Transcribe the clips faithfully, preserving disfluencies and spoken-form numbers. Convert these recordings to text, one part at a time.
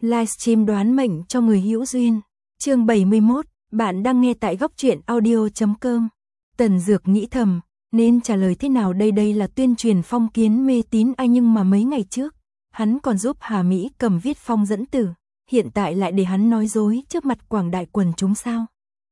Livestream đoán mệnh cho người hữu duyên. Chương bảy mươi mốt, bạn đang nghe tại góc truyện audio chấm com. Tần Dược nghĩ thầm, nên trả lời thế nào đây, đây là tuyên truyền phong kiến mê tín ai, nhưng mà mấy ngày trước, hắn còn giúp Hà Mỹ Cầm viết phong dẫn tử, hiện tại lại để hắn nói dối trước mặt quảng đại quần chúng sao?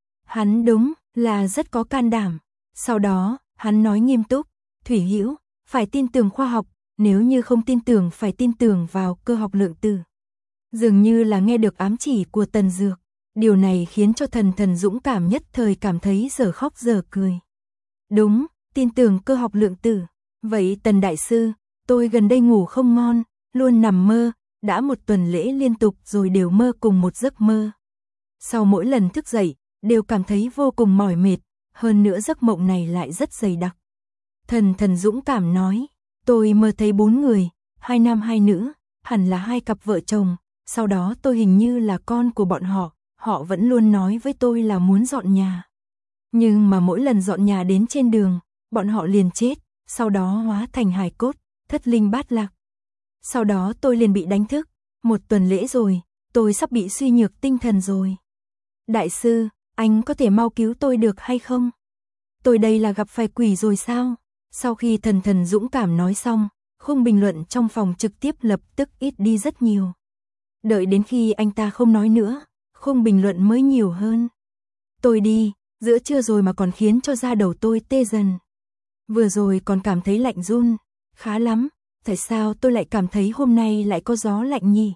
Hắn đúng là rất có can đảm. Sau đó, hắn nói nghiêm túc, Thủy Hữu, phải tin tưởng khoa học, nếu như không tin tưởng phải tin tưởng vào cơ học lượng tử. Dường như là nghe được ám chỉ của Tần Dược, điều này khiến cho Thần Thần dũng cảm nhất thời cảm thấy giờ khóc giờ cười. Đúng, tin tưởng cơ học lượng tử. Vậy Tần Đại Sư, tôi gần đây ngủ không ngon, luôn nằm mơ, đã một tuần lễ liên tục rồi đều mơ cùng một giấc mơ. Sau mỗi lần thức dậy, đều cảm thấy vô cùng mỏi mệt, hơn nữa giấc mộng này lại rất dày đặc. Thần Thần dũng cảm nói, tôi mơ thấy bốn người, hai nam hai nữ, hẳn là hai cặp vợ chồng, sau đó tôi hình như là con của bọn họ, họ vẫn luôn nói với tôi là muốn dọn nhà. Nhưng mà mỗi lần dọn nhà đến trên đường, bọn họ liền chết, sau đó hóa thành hài cốt, thất linh bát lạc. Sau đó tôi liền bị đánh thức, một tuần lễ rồi, tôi sắp bị suy nhược tinh thần rồi. Đại sư, anh có thể mau cứu tôi được hay không? Tôi đây là gặp phải quỷ rồi sao? Sau khi Thần Thần dũng cảm nói xong, khung bình luận trong phòng trực tiếp lập tức ít đi rất nhiều. Đợi đến khi anh ta không nói nữa, khung bình luận mới nhiều hơn. Tôi đi, giữa trưa rồi mà còn khiến cho da đầu tôi tê dần. Vừa rồi còn cảm thấy lạnh run, khá lắm, tại sao tôi lại cảm thấy hôm nay lại có gió lạnh nhỉ?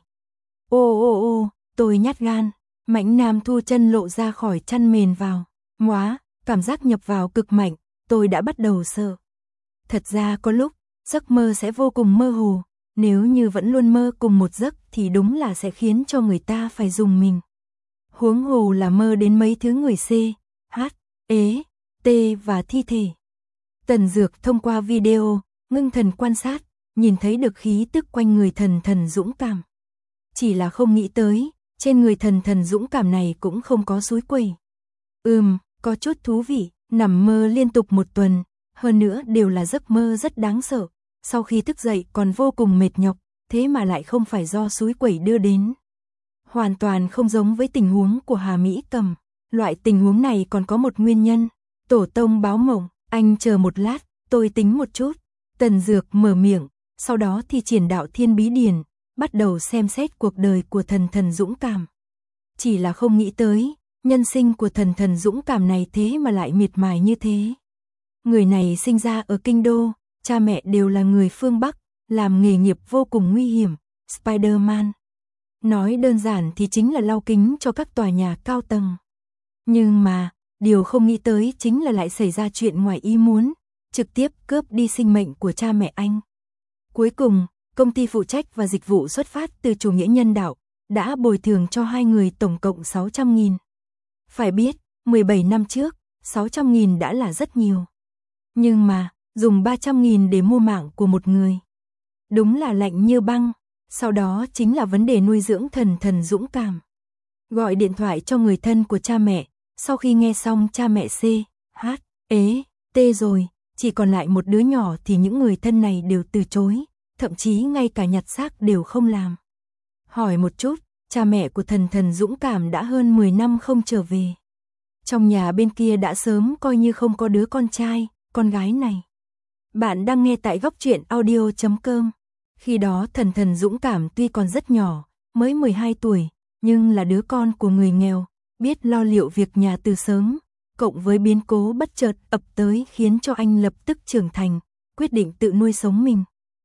Ô ô ô, tôi nhát gan, Mãnh Nam thu chân lộ ra khỏi chăn mền vào. Móa, cảm giác nhập vào cực mạnh, tôi đã bắt đầu sợ. Thật ra có lúc, giấc mơ sẽ vô cùng mơ hồ, nếu như vẫn luôn mơ cùng một giấc thì đúng là sẽ khiến cho người ta phải dùng mình. Huống hồ là mơ đến mấy thứ người C, H, ế, T và thi thể. Tần Dược thông qua video, ngưng thần quan sát, nhìn thấy được khí tức quanh người Thần Thần dũng cảm. Chỉ là không nghĩ tới, trên người Thần Thần dũng cảm này cũng không có suối quẩy. Ừm, có chút thú vị, nằm mơ liên tục một tuần, hơn nữa đều là giấc mơ rất đáng sợ. Sau khi thức dậy còn vô cùng mệt nhọc, thế mà lại không phải do suối quẩy đưa đến. Hoàn toàn không giống với tình huống của Hà Mỹ Cầm. Loại tình huống này còn có một nguyên nhân. Tổ tông báo mộng, anh chờ một lát, tôi tính một chút. Tần Dược mở miệng, sau đó thì triển đạo thiên bí điển, bắt đầu xem xét cuộc đời của Thần Thần dũng cảm. Chỉ là không nghĩ tới, nhân sinh của Thần Thần dũng cảm này thế mà lại miệt mài như thế. Người này sinh ra ở Kinh Đô, cha mẹ đều là người phương Bắc, làm nghề nghiệp vô cùng nguy hiểm, Spider-Man. Nói đơn giản thì chính là lau kính cho các tòa nhà cao tầng. Nhưng mà, điều không nghĩ tới chính là lại xảy ra chuyện ngoài ý muốn, trực tiếp cướp đi sinh mệnh của cha mẹ anh. Cuối cùng, công ty phụ trách và dịch vụ xuất phát từ chủ nghĩa nhân đạo, đã bồi thường cho hai người tổng cộng sáu trăm nghìn. Phải biết, mười bảy năm trước, sáu trăm nghìn đã là rất nhiều. Nhưng mà, dùng ba trăm nghìn để mua mạng của một người. Đúng là lạnh như băng. Sau đó chính là vấn đề nuôi dưỡng Thần Thần dũng cảm. Gọi điện thoại cho người thân của cha mẹ, sau khi nghe xong cha mẹ C, H, ế, T rồi, chỉ còn lại một đứa nhỏ thì những người thân này đều từ chối, thậm chí ngay cả nhặt xác đều không làm. Hỏi một chút, cha mẹ của Thần Thần dũng cảm đã hơn mười năm không trở về. Trong nhà bên kia đã sớm coi như không có đứa con trai, con gái này. Bạn đang nghe tại góc truyện audio chấm com. Khi đó Thần Thần dũng cảm tuy còn rất nhỏ, mới mười hai tuổi, nhưng là đứa con của người nghèo, biết lo liệu việc nhà từ sớm, cộng với biến cố bất chợt ập tới khiến cho anh lập tức trưởng thành, quyết định tự nuôi sống mình.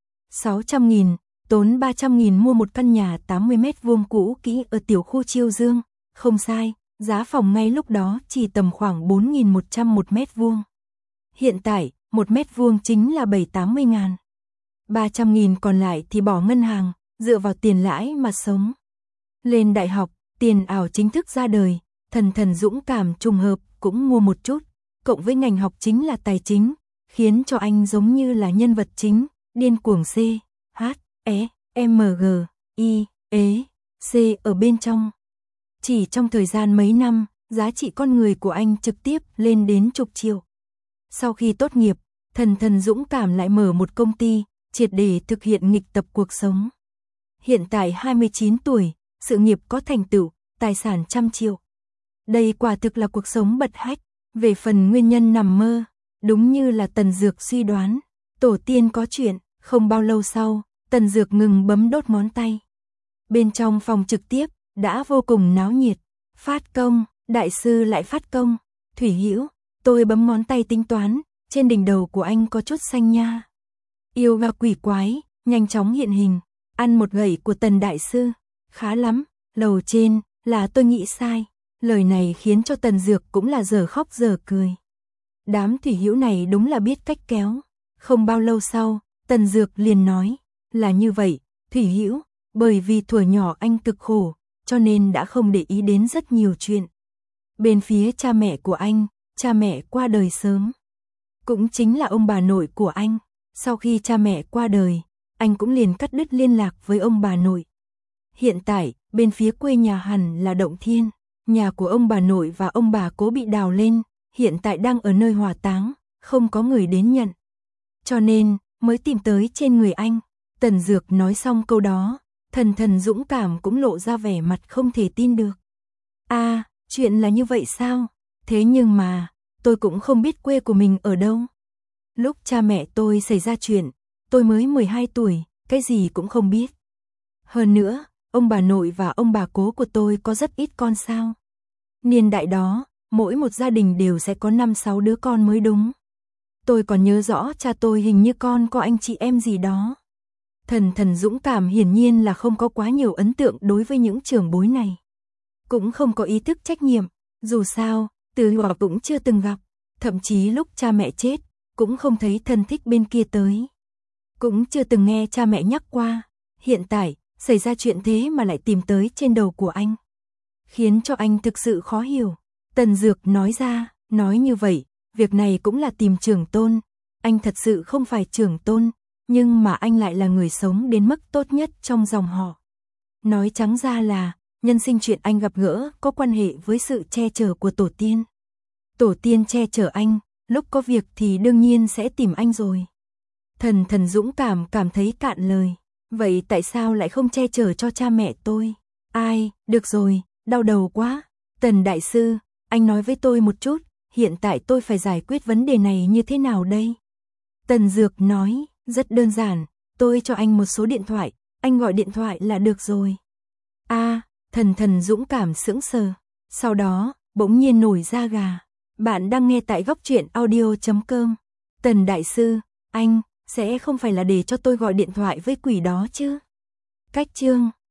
sáu trăm nghìn, tốn ba trăm nghìn mua một căn nhà tám mươi mét vuông cũ kỹ ở tiểu khu Chiêu Dương, không sai, giá phòng ngay lúc đó chỉ tầm khoảng bốn nghìn một trăm một mét vuông. Hiện tại, một mét vuông chính là bảy tám mươi ngàn. ba trăm nghìn còn lại thì bỏ ngân hàng, dựa vào tiền lãi mà sống. Lên đại học, tiền ảo chính thức ra đời, Thần Thần dũng cảm trùng hợp cũng mua một chút, cộng với ngành học chính là tài chính, khiến cho anh giống như là nhân vật chính, điên cuồng C, H, E, M, G, I, ế, C ở bên trong. Chỉ trong thời gian mấy năm, giá trị con người của anh trực tiếp lên đến chục triệu. Sau khi tốt nghiệp, Thần Thần dũng cảm lại mở một công ty, triệt để thực hiện nghịch tập cuộc sống. Hiện tại hai mươi chín tuổi, sự nghiệp có thành tựu, tài sản trăm triệu. Đây quả thực là cuộc sống bật hách. Về phần nguyên nhân nằm mơ, đúng như là Tần Dược suy đoán, tổ tiên có chuyện. Không bao lâu sau, Tần Dược ngừng bấm đốt ngón tay. Bên trong phòng trực tiếp, đã vô cùng náo nhiệt. Phát công, đại sư lại phát công. Thủy Hữu, tôi bấm ngón tay tính toán, trên đỉnh đầu của anh có chút xanh nha. Yêu và quỷ quái, nhanh chóng hiện hình. Ăn một gậy của Tần đại sư. Khá lắm, lầu trên, là tôi nghĩ sai. Lời này khiến cho Tần Dược cũng là giờ khóc giờ cười. Đám Thủy Hữu này đúng là biết cách kéo. Không bao lâu sau, Tần Dược liền nói, là như vậy, Thủy Hữu, bởi vì thuở nhỏ anh cực khổ, cho nên đã không để ý đến rất nhiều chuyện. Bên phía cha mẹ của anh, cha mẹ qua đời sớm. Cũng chính là ông bà nội của anh. Sau khi cha mẹ qua đời, anh cũng liền cắt đứt liên lạc với ông bà nội. Hiện tại, bên phía quê nhà hẳn là Động Thiên, nhà của ông bà nội và ông bà cố bị đào lên, hiện tại đang ở nơi hỏa táng, không có người đến nhận. Cho nên, mới tìm tới trên người anh. Tần Dược nói xong câu đó, Thần Thần dũng cảm cũng lộ ra vẻ mặt không thể tin được. a à, chuyện là như vậy sao? Thế nhưng mà, tôi cũng không biết quê của mình ở đâu. Lúc cha mẹ tôi xảy ra chuyện, tôi mới mười hai tuổi, cái gì cũng không biết. Hơn nữa, ông bà nội và ông bà cố của tôi có rất ít con sao. Niên đại đó, mỗi một gia đình đều sẽ có năm sáu đứa con mới đúng. Tôi còn nhớ rõ cha tôi hình như con có anh chị em gì đó. Thần Thần dũng cảm hiển nhiên là không có quá nhiều ấn tượng đối với những trưởng bối này. Cũng không có ý thức trách nhiệm, dù sao, từ nhỏ cũng chưa từng gặp. Thậm chí lúc cha mẹ chết, cũng không thấy thân thích bên kia tới. Cũng chưa từng nghe cha mẹ nhắc qua. Hiện tại, xảy ra chuyện thế mà lại tìm tới trên đầu của anh. Khiến cho anh thực sự khó hiểu. Tần Dược nói ra, nói như vậy, việc này cũng là tìm trưởng tôn. Anh thật sự không phải trưởng tôn, nhưng mà anh lại là người sống đến mức tốt nhất trong dòng họ. Nói trắng ra là, nhân sinh chuyện anh gặp gỡ có quan hệ với sự che chở của tổ tiên. Tổ tiên che chở anh, lúc có việc thì đương nhiên sẽ tìm anh rồi. Thần Thần dũng cảm cảm thấy cạn lời. Vậy tại sao lại không che chở cho cha mẹ tôi? Ai, được rồi, đau đầu quá. Tần đại sư, anh nói với tôi một chút, hiện tại tôi phải giải quyết vấn đề này như thế nào đây? Tần Dược nói, rất đơn giản, tôi cho anh một số điện thoại, anh gọi điện thoại là được rồi. a à, Thần Thần dũng cảm sững sờ, sau đó, bỗng nhiên nổi da gà. Bạn đang nghe tại góc truyện audio chấm com. Tần đại sư, anh, sẽ không phải là để cho tôi gọi điện thoại với quỷ đó chứ? Cách chương